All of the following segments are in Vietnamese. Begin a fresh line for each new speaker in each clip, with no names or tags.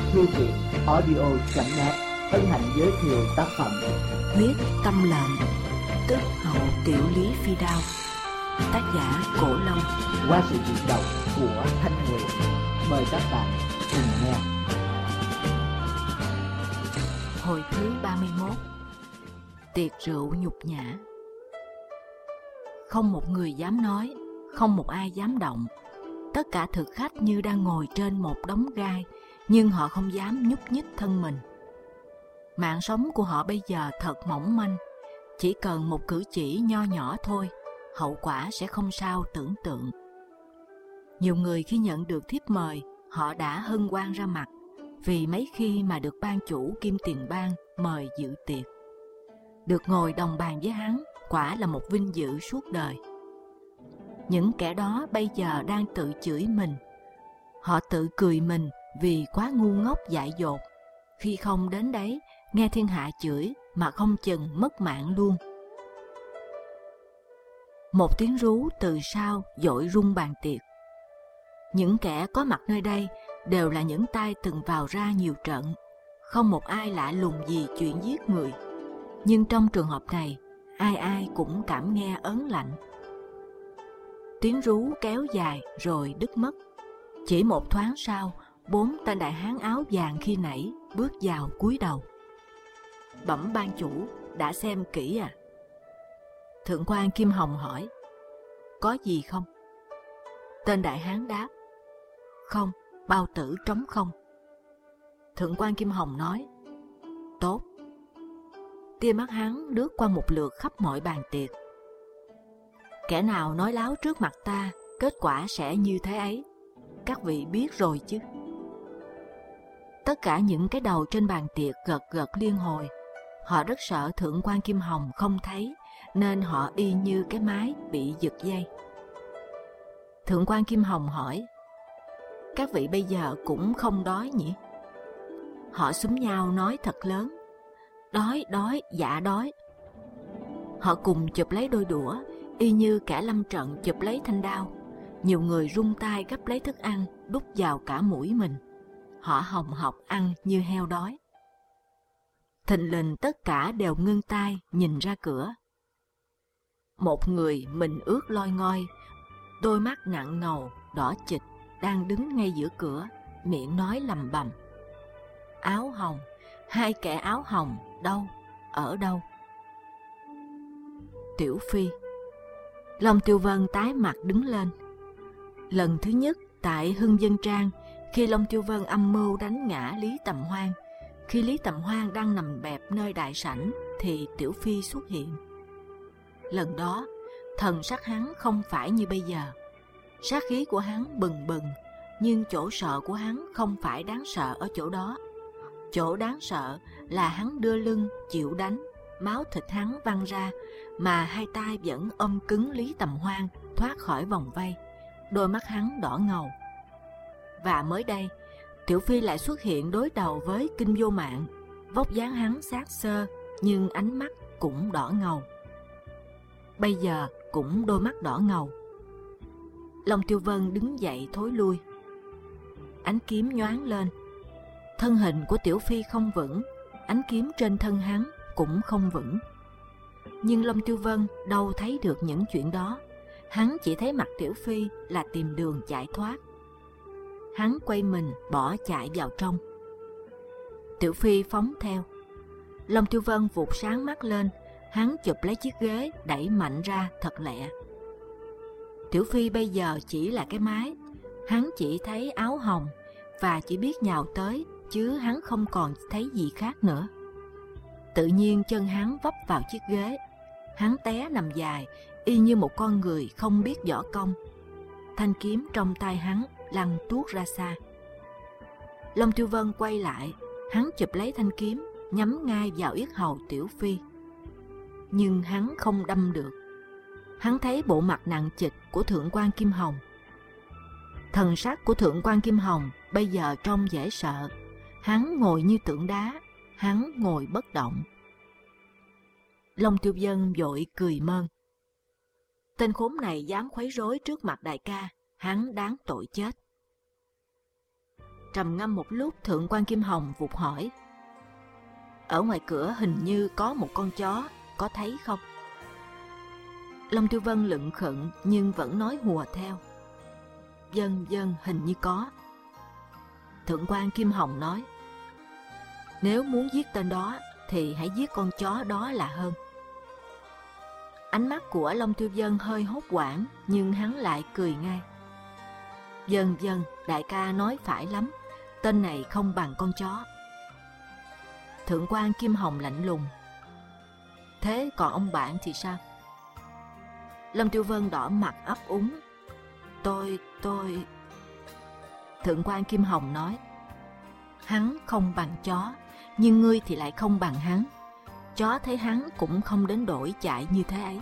Thư viện audio.net hân hạnh giới thiệu tác phẩm
Huyết Tâm Lệnh, tức Hậu Tiểu Lý Phi Đao, tác giả Cổ Long,
qua sự diễn đọc của Thanh Nguyệt. Mời các bạn cùng nghe.
hồi thứ 31. Tiệc rượu nhục nhã. Không một người dám nói, không một ai dám động. Tất cả thực khách như đang ngồi trên một đống gai, nhưng họ không dám nhúc nhích thân mình. Mạng sống của họ bây giờ thật mỏng manh. Chỉ cần một cử chỉ nho nhỏ thôi, hậu quả sẽ không sao tưởng tượng. Nhiều người khi nhận được thiếp mời, họ đã hân hoan ra mặt, vì mấy khi mà được ban chủ kim tiền bang mời dự tiệc. Được ngồi đồng bàn với hắn quả là một vinh dự suốt đời. Những kẻ đó bây giờ đang tự chửi mình. Họ tự cười mình vì quá ngu ngốc dại dột. Khi không đến đấy, nghe thiên hạ chửi mà không chừng mất mạng luôn. Một tiếng rú từ sau dội rung bàn tiệc. Những kẻ có mặt nơi đây đều là những tay từng vào ra nhiều trận. Không một ai lạ lùng gì chuyện giết người. Nhưng trong trường hợp này, ai ai cũng cảm nghe ớn lạnh. Tiếng rú kéo dài rồi đứt mất. Chỉ một thoáng sau, 4 tên đại hán áo vàng khi nãy bước vào cúi đầu. Bẩm ban chủ, đã xem kỹ à? Thượng quan Kim Hồng hỏi. Có gì không? Tên đại hán đáp. Không, bao tử trống không. Thượng quan Kim Hồng nói. Tốt. Tia mắt hắn lướt qua một lượt khắp mọi bàn tiệc. Kẻ nào nói láo trước mặt ta, kết quả sẽ như thế ấy. Các vị biết rồi chứ? Tất cả những cái đầu trên bàn tiệc gật gật liên hồi. Họ rất sợ Thượng quan Kim Hồng không thấy, nên họ y như cái mái bị giật dây. Thượng quan Kim Hồng hỏi. Các vị bây giờ cũng không đói nhỉ? Họ xúm nhau nói thật lớn. Đói, đói, dạ đói. Họ cùng chụp lấy đôi đũa, y như kẻ lâm trận chụp lấy thanh đao. Nhiều người rung tay gấp lấy thức ăn, đút vào cả mũi mình. Họ hồng hộc ăn như heo đói. Thình lình tất cả đều ngưng tay nhìn ra cửa. Một người mình ướt loi ngoi, đôi mắt nặng ngầu, đỏ chịch, đang đứng ngay giữa cửa, miệng nói lầm bầm. Áo hồng, 2 kẻ áo hồng, đâu, ở đâu? Tiểu Phi. Long Tiêu Vân tái mặt đứng lên. Lần thứ nhất tại Hưng Dân Trang, khi Long Tiêu Vân âm mưu đánh ngã Lý Tầm Hoan, khi Lý Tầm Hoan đang nằm bẹp nơi đại sảnh, thì Tiểu Phi xuất hiện. Lần đó, thần sắc hắn không phải như bây giờ. Sát khí của hắn bừng bừng, nhưng chỗ sợ của hắn không phải đáng sợ ở chỗ đó. Chỗ đáng sợ là hắn đưa lưng chịu đánh, máu thịt hắn văng ra, mà 2 tay vẫn ôm cứng Lý Tầm Hoan thoát khỏi vòng vây. Đôi mắt hắn đỏ ngầu. Và mới đây, Tiểu Phi lại xuất hiện đối đầu với Kinh Vô Mạng. Vóc dáng hắn xác xơ, nhưng ánh mắt cũng đỏ ngầu. Bây giờ cũng đôi mắt đỏ ngầu. Long Tiêu Vân đứng dậy thối lui. Ánh kiếm nhoáng lên. Thân hình của Tiểu Phi không vững, ánh kiếm trên thân hắn cũng không vững. Nhưng Long Tiêu Vân đâu thấy được những chuyện đó. Hắn chỉ thấy mặt Tiểu Phi là tìm đường chạy thoát. Hắn quay mình bỏ chạy vào trong. Tiểu Phi phóng theo. Long Tiêu Vân vụt sáng mắt lên. Hắn chụp lấy chiếc ghế đẩy mạnh ra thật lẹ. Tiểu Phi bây giờ chỉ là cái mái. Hắn chỉ thấy áo hồng và chỉ biết nhào tới, chứ hắn không còn thấy gì khác nữa. Tự nhiên chân hắn vấp vào chiếc ghế. Hắn té nằm dài, y như một con người không biết võ công. Thanh kiếm trong tay hắn lăn tuốt ra xa. Long Tiêu Vân quay lại, hắn chụp lấy thanh kiếm, nhắm ngay vào yết hầu Tiểu Phi. Nhưng hắn không đâm được. Hắn thấy bộ mặt nặng trịch của Thượng quan Kim Hồng. Thần sắc của Thượng quan Kim Hồng bây giờ trông dễ sợ. Hắn ngồi như tượng đá, hắn ngồi bất động. Long Tiêu Vân vội cười mơn. Tên khốn này dám khuấy rối trước mặt đại ca, hắn đáng tội chết. Trầm ngâm một lúc, Thượng quan Kim Hồng vụt hỏi: ở ngoài cửa hình như có một con chó, có thấy không? Long Tiêu Vân lựng khựng nhưng vẫn nói hùa theo: Vâng, hình như có. Thượng quan Kim Hồng nói: nếu muốn giết tên đó thì hãy giết con chó đó là hơn. Ánh mắt của Long Tiêu Vân hơi hốt hoảng, nhưng hắn lại cười ngay: Vâng, đại ca nói phải lắm, tên này không bằng con chó. Thượng quan Kim Hồng lạnh lùng: thế còn ông bạn thì sao? Long Tiêu Vân đỏ mặt ấp úng: tôi... Thượng quan Kim Hồng nói: hắn không bằng chó, nhưng ngươi thì lại không bằng hắn. Chó thấy hắn cũng không đến đổi chạy như thế ấy.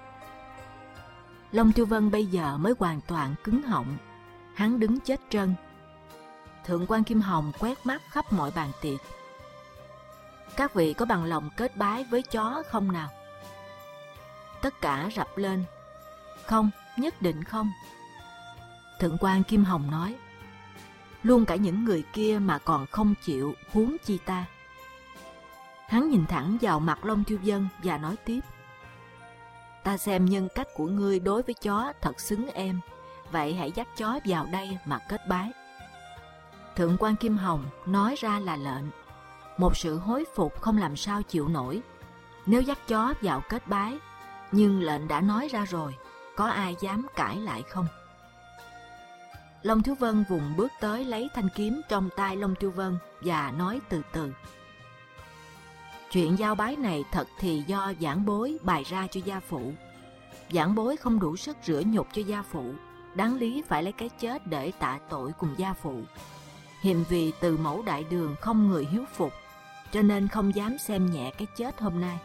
Long Tiêu Vân bây giờ mới hoàn toàn cứng họng, hắn đứng chết trân. Thượng quan Kim Hồng quét mắt khắp mọi bàn tiệc: các vị có bằng lòng kết bái với chó không nào? Tất cả rập lên: không, nhất định không. Thượng quan Kim Hồng nói: luôn cả những người kia mà còn không chịu, huống chi ta. Hắn nhìn thẳng vào mặt Long Tiêu Vân và nói tiếp: ta xem nhân cách của ngươi đối với chó thật xứng em, vậy hãy dắt chó vào đây mà kết bái. Thượng quan Kim Hồng nói ra là lệnh, một sự hối phục không làm sao chịu nổi. Nếu dắt chó vào kết bái, nhưng lệnh đã nói ra rồi, có ai dám cãi lại không? Long Thiếu Vân vùng bước tới lấy thanh kiếm trong tay Long Tiêu Vân và nói từ từ: chuyện giao bái này thật thì do giảng bối bày ra cho gia phụ. Giảng bối không đủ sức rửa nhục cho gia phụ, đáng lý phải lấy cái chết để tạ tội cùng gia phụ. Hiềm vì từ mẫu đại đường không người hiếu phục, cho nên không dám xem nhẹ cái chết hôm nay.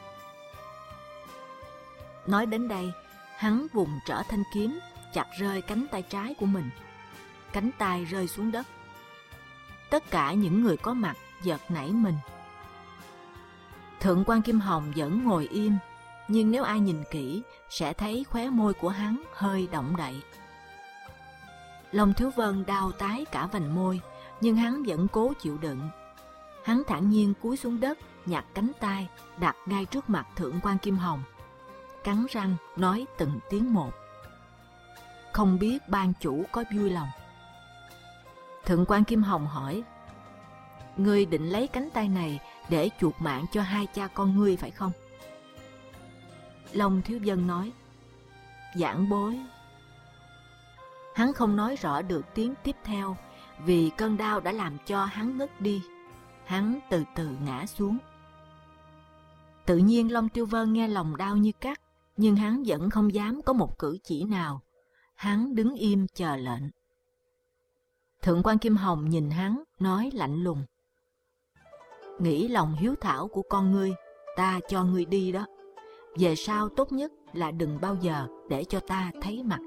Nói đến đây, hắn vùng trở thanh kiếm, chặt rơi cánh tay trái của mình. Cánh tay rơi xuống đất. Tất cả những người có mặt giật nảy mình. Thượng quan Kim Hồng vẫn ngồi im, nhưng nếu ai nhìn kỹ sẽ thấy khóe môi của hắn hơi động đậy. Long Thiếu Vân đau tái cả vành môi, nhưng hắn vẫn cố chịu đựng. Hắn thản nhiên cúi xuống đất, nhặt cánh tay đặt ngay trước mặt Thượng quan Kim Hồng, cắn răng nói từng tiếng một: không biết ban chủ có vui lòng. Thượng quan Kim Hồng hỏi: ngươi định lấy cánh tay này để chuộc mạng cho hai cha con ngươi phải không? Long Thiếu Vân nói: giảng bối. Hắn không nói rõ được tiếng tiếp theo, vì cơn đau đã làm cho hắn ngất đi. Hắn từ từ ngã xuống. Tự nhiên Long Tiêu Vân nghe lòng đau như cắt, nhưng hắn vẫn không dám có một cử chỉ nào. Hắn đứng im chờ lệnh. Thượng quan Kim Hồng nhìn hắn, nói lạnh lùng: nghĩ lòng hiếu thảo của con ngươi, ta cho ngươi đi đó. Về sau tốt nhất là đừng bao giờ để cho ta thấy mặt.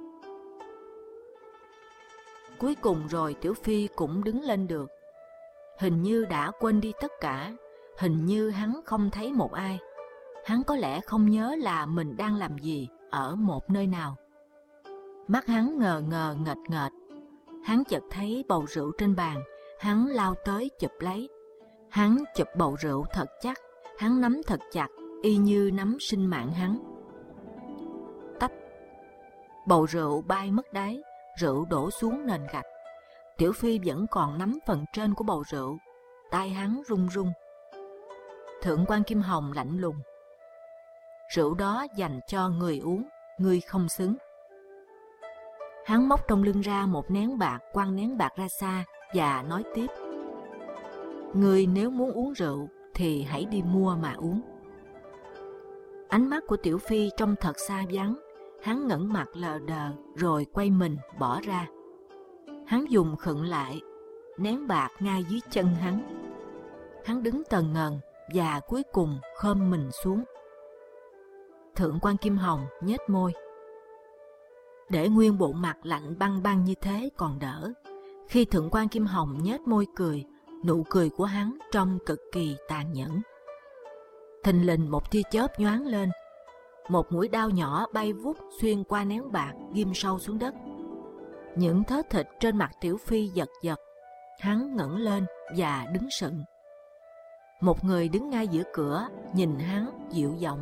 Cuối cùng rồi Tiểu Phi cũng đứng lên được. Hình như đã quên đi tất cả, hình như hắn không thấy một ai. Hắn có lẽ không nhớ là mình đang làm gì ở một nơi nào. Mắt hắn ngờ ngờ nghệt nghệt. Hắn chợt thấy bầu rượu trên bàn, hắn lao tới chụp lấy. Hắn chụp bầu rượu thật chắc, hắn nắm thật chặt, y như nắm sinh mạng hắn. Tách, bầu rượu bay mất đáy, rượu đổ xuống nền gạch. Tiểu Phi vẫn còn nắm phần trên của bầu rượu, tay hắn run run. Thượng quan Kim Hồng lạnh lùng: rượu đó dành cho người uống, ngươi không xứng. Hắn móc trong lưng ra một nén bạc, quăng nén bạc ra xa và nói tiếp: ngươi nếu muốn uống rượu thì hãy đi mua mà uống. Ánh mắt của Tiểu Phi trông thật xa vắng. Hắn ngẩng mặt lờ đờ rồi quay mình bỏ ra. Hắn dùng khựng lại, nén bạc ngay dưới chân hắn. Hắn đứng tần ngần và cuối cùng khom mình xuống. Thượng quan Kim Hồng nhếch môi. Để nguyên bộ mặt lạnh băng băng như thế còn đỡ. Khi Thượng quan Kim Hồng nhếch môi cười, nụ cười của hắn trông cực kỳ tàn nhẫn. Thình lình một tia chớp nhoáng lên, một mũi đao nhỏ bay vút xuyên qua nén bạc, ghim sâu xuống đất. Những thớ thịt trên mặt Tiểu Phi giật giật. Hắn ngẩng lên và đứng sững. Một người đứng ngay giữa cửa nhìn hắn dịu giọng: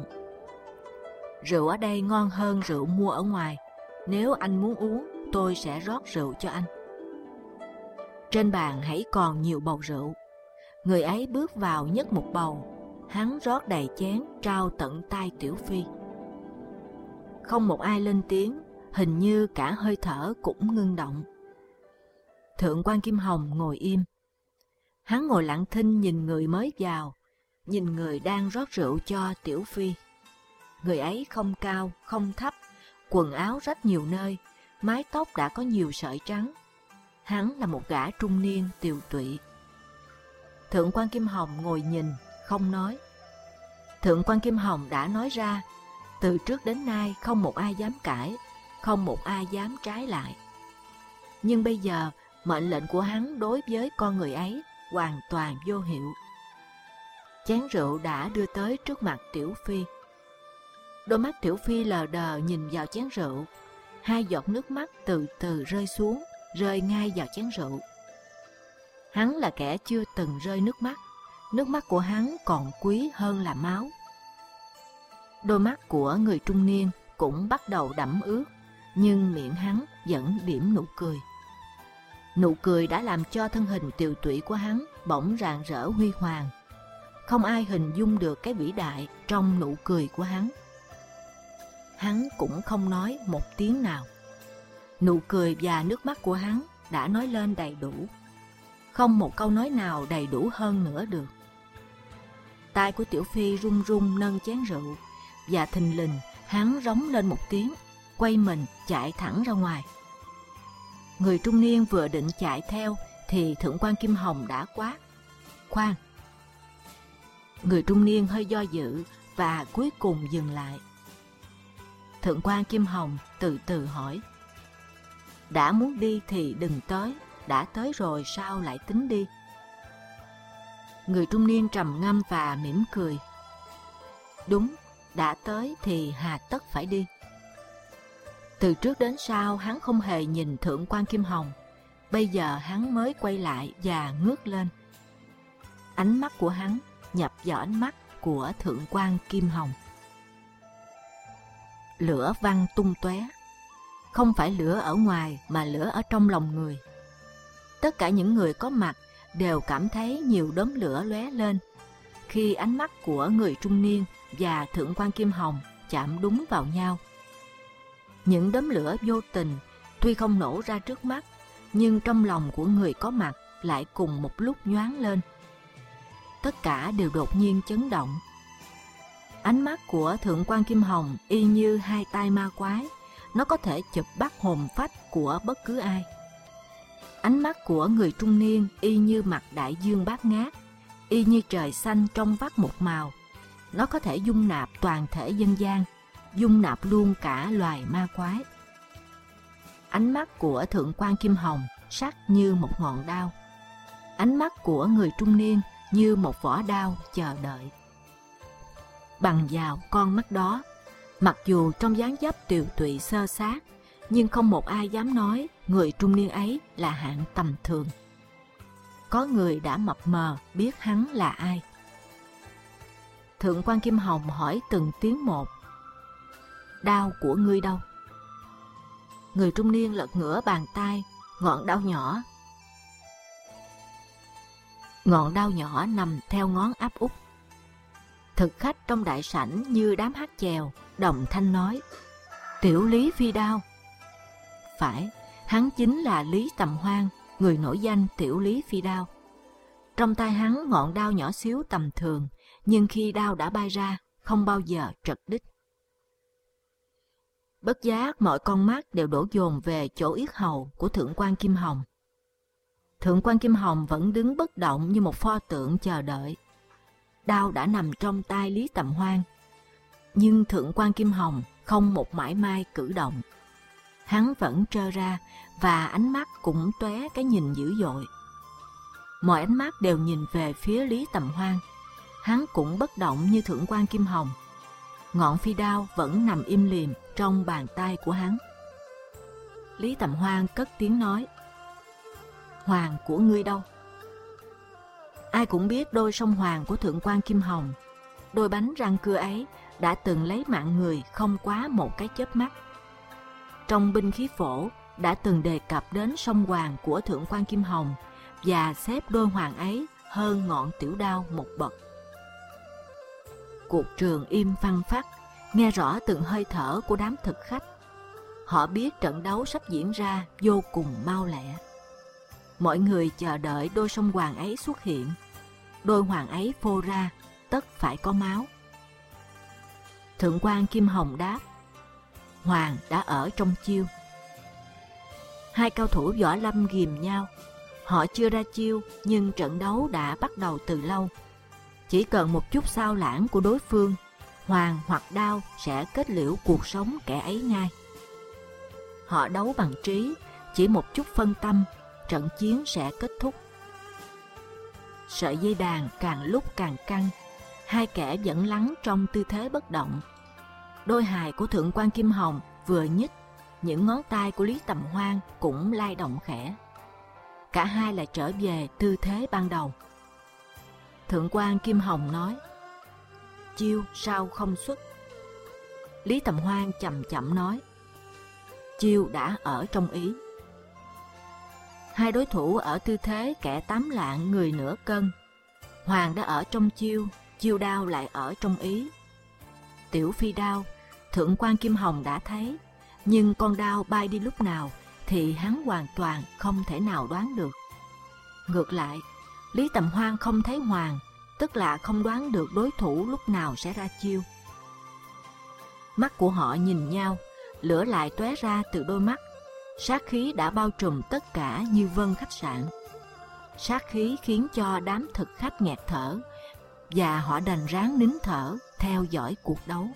"Rượu ở đây ngon hơn rượu mua ở ngoài. Nếu anh muốn uống, tôi sẽ rót rượu cho anh." Trên bàn hãy còn nhiều bầu rượu. Người ấy bước vào nhấc một bầu. Hắn rót đầy chén trao tận tay Tiểu Phi. Không một ai lên tiếng, hình như cả hơi thở cũng ngưng động. Thượng quan Kim Hồng ngồi im. Hắn ngồi lặng thinh nhìn người mới vào, nhìn người đang rót rượu cho Tiểu Phi. Người ấy không cao, không thấp, quần áo rách nhiều nơi, mái tóc đã có nhiều sợi trắng. Hắn là một gã trung niên tiều tụy. Thượng quan Kim Hồng ngồi nhìn, không nói. Thượng quan Kim Hồng đã nói ra, từ trước đến nay không một ai dám cãi, không một ai dám trái lại. Nhưng bây giờ, mệnh lệnh của hắn đối với con người ấy hoàn toàn vô hiệu. Chén rượu đã đưa tới trước mặt Tiểu Phi. Đôi mắt Tiểu Phi lờ đờ nhìn vào chén rượu. Hai giọt nước mắt từ từ rơi xuống, rơi ngay vào chén rượu. Hắn là kẻ chưa từng rơi nước mắt của hắn còn quý hơn là máu. Đôi mắt của người trung niên cũng bắt đầu đẫm ướt, nhưng miệng hắn vẫn điểm nụ cười. Nụ cười đã làm cho thân hình tiều tụy của hắn bỗng rạng rỡ huy hoàng. Không ai hình dung được cái vĩ đại trong nụ cười của hắn. Hắn cũng không nói một tiếng nào. Nụ cười và nước mắt của hắn đã nói lên đầy đủ. Không một câu nói nào đầy đủ hơn nữa được. Tay của Tiểu Phi run run nâng chén rượu, và thình lình hắn rống lên một tiếng, quay mình chạy thẳng ra ngoài. Người trung niên vừa định chạy theo thì Thượng quan Kim Hồng đã quát: "Khoan!" Người trung niên hơi do dự và cuối cùng dừng lại. Thượng quan Kim Hồng từ từ hỏi: "Đã muốn đi thì đừng tới, đã tới rồi sao lại tính đi?" Người trung niên trầm ngâm và mỉm cười: "Đúng, đã tới thì hà tất phải đi." Từ trước đến sau hắn không hề nhìn Thượng quan Kim Hồng. Bây giờ hắn mới quay lại và ngước lên. Ánh mắt của hắn nhập vào ánh mắt của Thượng quan Kim Hồng. Lửa văng tung tóe. Không phải lửa ở ngoài mà lửa ở trong lòng người. Tất cả những người có mặt đều cảm thấy nhiều đốm lửa lóe lên khi ánh mắt của người trung niên và Thượng quan Kim Hồng chạm đúng vào nhau. Những đốm lửa vô tình tuy không nổ ra trước mắt, nhưng trong lòng của người có mặt lại cùng một lúc nhoáng lên. Tất cả đều đột nhiên chấn động. Ánh mắt của Thượng quan Kim Hồng y như hai tay ma quái, nó có thể chụp bắt hồn phách của bất cứ ai. Ánh mắt của người trung niên y như mặt đại dương bát ngát, y như trời xanh trong vắt một màu. Nó có thể dung nạp toàn thể dân gian, dung nạp luôn cả loài ma quái. Ánh mắt của Thượng quan Kim Hồng sắc như một ngọn đao. Ánh mắt của người trung niên như một vỏ đao chờ đợi. Bằng vào con mắt đó, mặc dù trong dáng dấp tiều tụy xơ xác, nhưng không một ai dám nói người trung niên ấy là hạng tầm thường. Có người đã mập mờ biết hắn là ai. Thượng quan Kim Hồng hỏi từng tiếng một: "Đao của ngươi đâu?" Người trung niên lật ngửa bàn tay, ngọn đao nhỏ. Ngọn đao nhỏ nằm theo ngón áp út. Thực khách trong đại sảnh như đám hát chèo, đồng thanh nói: "Tiểu Lý Phi Đao." Phải, hắn chính là Lý Tầm Hoan, người nổi danh Tiểu Lý Phi Đao. Trong tay hắn ngọn đao nhỏ xíu tầm thường, nhưng khi đao đã bay ra, không bao giờ trật đích. Bất giác mọi con mắt đều đổ dồn về chỗ yết hầu của Thượng quan Kim Hồng. Thượng quan Kim Hồng vẫn đứng bất động như một pho tượng chờ đợi. Đao đã nằm trong tay Lý Tầm Hoan, nhưng Thượng quan Kim Hồng không một mảy may cử động. Hắn vẫn trơ ra và ánh mắt cũng tóe cái nhìn dữ dội. Mọi ánh mắt đều nhìn về phía Lý Tầm Hoan. Hắn cũng bất động như Thượng quan Kim Hồng. Ngọn phi đao vẫn nằm im lìm trong bàn tay của hắn. Lý Tầm Hoan cất tiếng nói: Hoàng của ngươi đâu? Ai cũng biết đôi song hoàng của thượng quan Kim Hồng, đôi bánh răng cưa ấy đã từng lấy mạng người không quá một cái chớp mắt. Trong binh khí phổ đã từng đề cập đến song hoàng của thượng quan Kim Hồng và xếp đôi hoàng ấy hơn ngọn tiểu đao một bậc. Cuộc trường im phăng phắc, nghe rõ từng hơi thở của đám thực khách. Họ biết trận đấu sắp diễn ra vô cùng mau lẹ. Mọi người chờ đợi đôi song hoàng ấy xuất hiện. Đôi hoàng ấy phô ra, tất phải có máu. Thượng quan Kim Hồng đáp: Hoàng đã ở trong chiêu. Hai cao thủ võ lâm ghìm nhau. Họ chưa ra chiêu nhưng trận đấu đã bắt đầu từ lâu. Chỉ cần một chút xao lãng của đối phương, hoàng hoặc đao sẽ kết liễu cuộc sống kẻ ấy ngay. Họ đấu bằng trí, chỉ một chút phân tâm, trận chiến sẽ kết thúc. Sợi dây đàn càng lúc càng căng, hai kẻ vẫn lắng trong tư thế bất động. Đôi hài của thượng quan Kim Hồng vừa nhích, những ngón tay của Lý Tầm Hoan cũng lay động khẽ. Cả hai lại trở về tư thế ban đầu. Thượng quan Kim Hồng nói: Chiêu sao không xuất? Lý Tầm Hoan chậm chậm nói: Chiêu đã ở trong ý. Hai đối thủ ở tư thế kẻ tám lạng người nửa cân. Hoàng đã ở trong chiêu, chiêu đao lại ở trong ý. Tiểu phi đao, thượng quan Kim Hồng đã thấy, nhưng con đao bay đi lúc nào thì hắn hoàn toàn không thể nào đoán được. Ngược lại, Lý Tầm Hoan không thấy Hoàng, tức là không đoán được đối thủ lúc nào sẽ ra chiêu. Mắt của họ nhìn nhau, lửa lại tóe ra từ đôi mắt. Sát khí đã bao trùm tất cả Như Vân khách sạn. Sát khí khiến cho đám thực khách nghẹt thở, và họ đành ráng nín thở theo dõi cuộc đấu.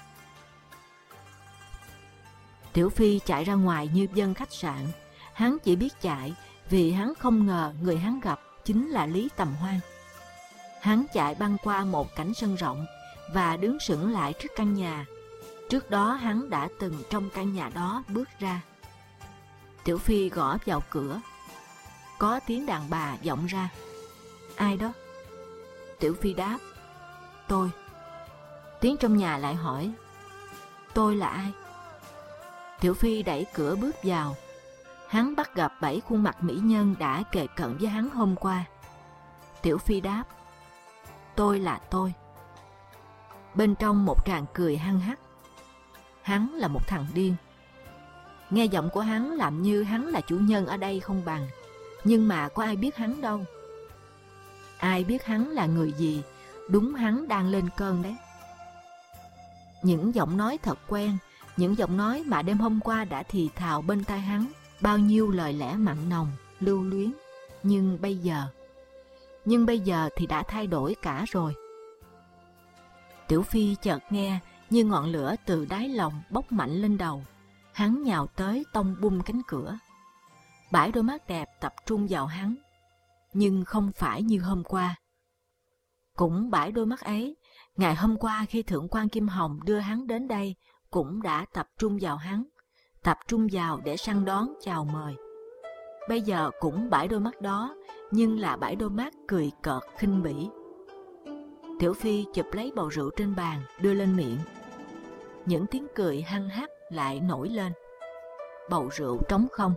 Tiểu Phi chạy ra ngoài Như Vân khách sạn. Hắn chỉ biết chạy vì hắn không ngờ người hắn gặp chính là Lý Tầm Hoan. Hắn chạy băng qua một cảnh sân rộng và đứng sững lại trước căn nhà. Trước đó hắn đã từng trong căn nhà đó bước ra. Tiểu Phi gõ vào cửa. Có tiếng đàn bà vọng ra: Ai đó? Tiểu Phi đáp: Tôi. Tiếng trong nhà lại hỏi: Tôi là ai? Tiểu Phi đẩy cửa bước vào. Hắn bắt gặp 7 khuôn mặt mỹ nhân đã kề cận với hắn hôm qua. Tiểu Phi đáp: Tôi là tôi. Bên trong một tràng cười hăng hắc. Hắn là một thằng điên. Nghe giọng của hắn làm như hắn là chủ nhân ở đây không bằng, nhưng mà có ai biết hắn đâu. Ai biết hắn là người gì? Đúng, hắn đang lên cơn đấy. Những giọng nói thật quen, những giọng nói mà đêm hôm qua đã thì thào bên tai hắn, bao nhiêu lời lẽ mặn nồng, lưu luyến. Nhưng bây giờ thì đã thay đổi cả rồi. Tiểu Phi chợt nghe như ngọn lửa từ đáy lòng bốc mạnh lên đầu. Hắn nhào tới tông bung cánh cửa. 7 đôi mắt đẹp tập trung vào hắn, nhưng không phải như hôm qua. Cũng 7 đôi mắt ấy, ngày hôm qua khi thượng quan Kim Hồng đưa hắn đến đây, cũng đã tập trung vào hắn, tập trung vào để săn đón chào mời. Bây giờ cũng 7 đôi mắt đó, nhưng là 7 đôi mắt cười cợt khinh bỉ. Tiểu Phi chụp lấy bầu rượu trên bàn đưa lên miệng. Những tiếng cười hăng hắc lại nổi lên. Bầu rượu trống không.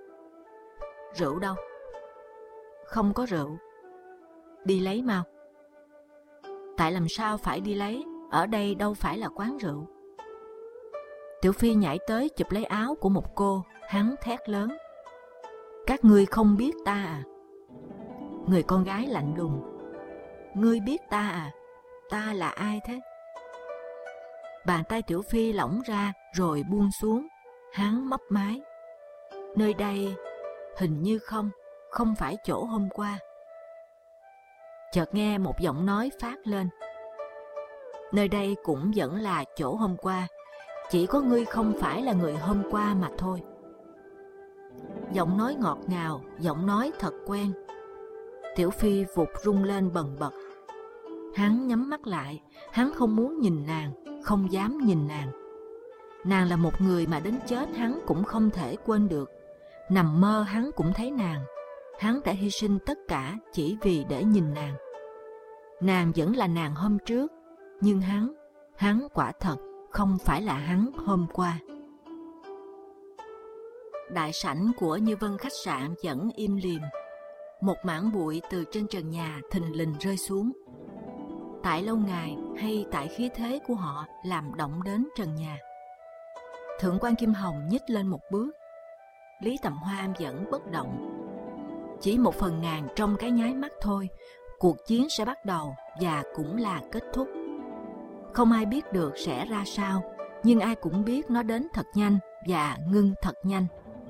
Rượu đâu? Không có rượu. Đi lấy mau. Tại làm sao phải đi lấy? Ở đây đâu phải là quán rượu. Tiểu Phi nhảy tới chụp lấy áo của một cô. Hắn thét lớn: Các ngươi không biết ta à? Người con gái lạnh lùng: Ngươi biết ta à? Ta là ai thế? Bàn tay Tiểu Phi lỏng ra rồi buông xuống. Hắn mấp máy: Nơi đây hình như không phải chỗ hôm qua. Chợt nghe một giọng nói phát lên: Nơi đây cũng vẫn là chỗ hôm qua, chỉ có ngươi không phải là người hôm qua mà thôi. Giọng nói ngọt ngào, giọng nói thật quen. Tiểu Phi vụt rung lên bần bật. Hắn nhắm mắt lại, hắn không muốn nhìn nàng, không dám nhìn nàng. Nàng là một người mà đến chết hắn cũng không thể quên được. Nằm mơ hắn cũng thấy nàng. Hắn đã hy sinh tất cả chỉ vì để nhìn nàng. Nàng vẫn là nàng hôm trước, nhưng hắn quả thật không phải là hắn hôm qua. Đại sảnh của Như Vân khách sạn vẫn im lìm. Một mảng bụi từ trên trần nhà thình lình rơi xuống. Tại lâu ngày hay tại khí thế của họ làm động đến trần nhà. Thượng quan Kim Hồng nhích lên một bước. Lý Tầm Hoa vẫn bất động. Chỉ một phần ngàn trong cái nháy mắt thôi, cuộc chiến sẽ bắt đầu và cũng là kết thúc. Không ai biết được sẽ ra sao, nhưng ai cũng biết nó đến thật nhanh và ngưng thật nhanh.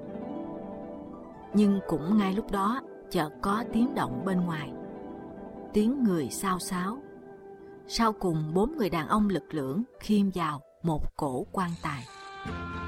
Nhưng cũng ngay lúc đó, chợt có tiếng động bên ngoài. Tiếng người xao xáo. Sau cùng 4 người đàn ông lực lưỡng khiêng vào một cỗ quan tài.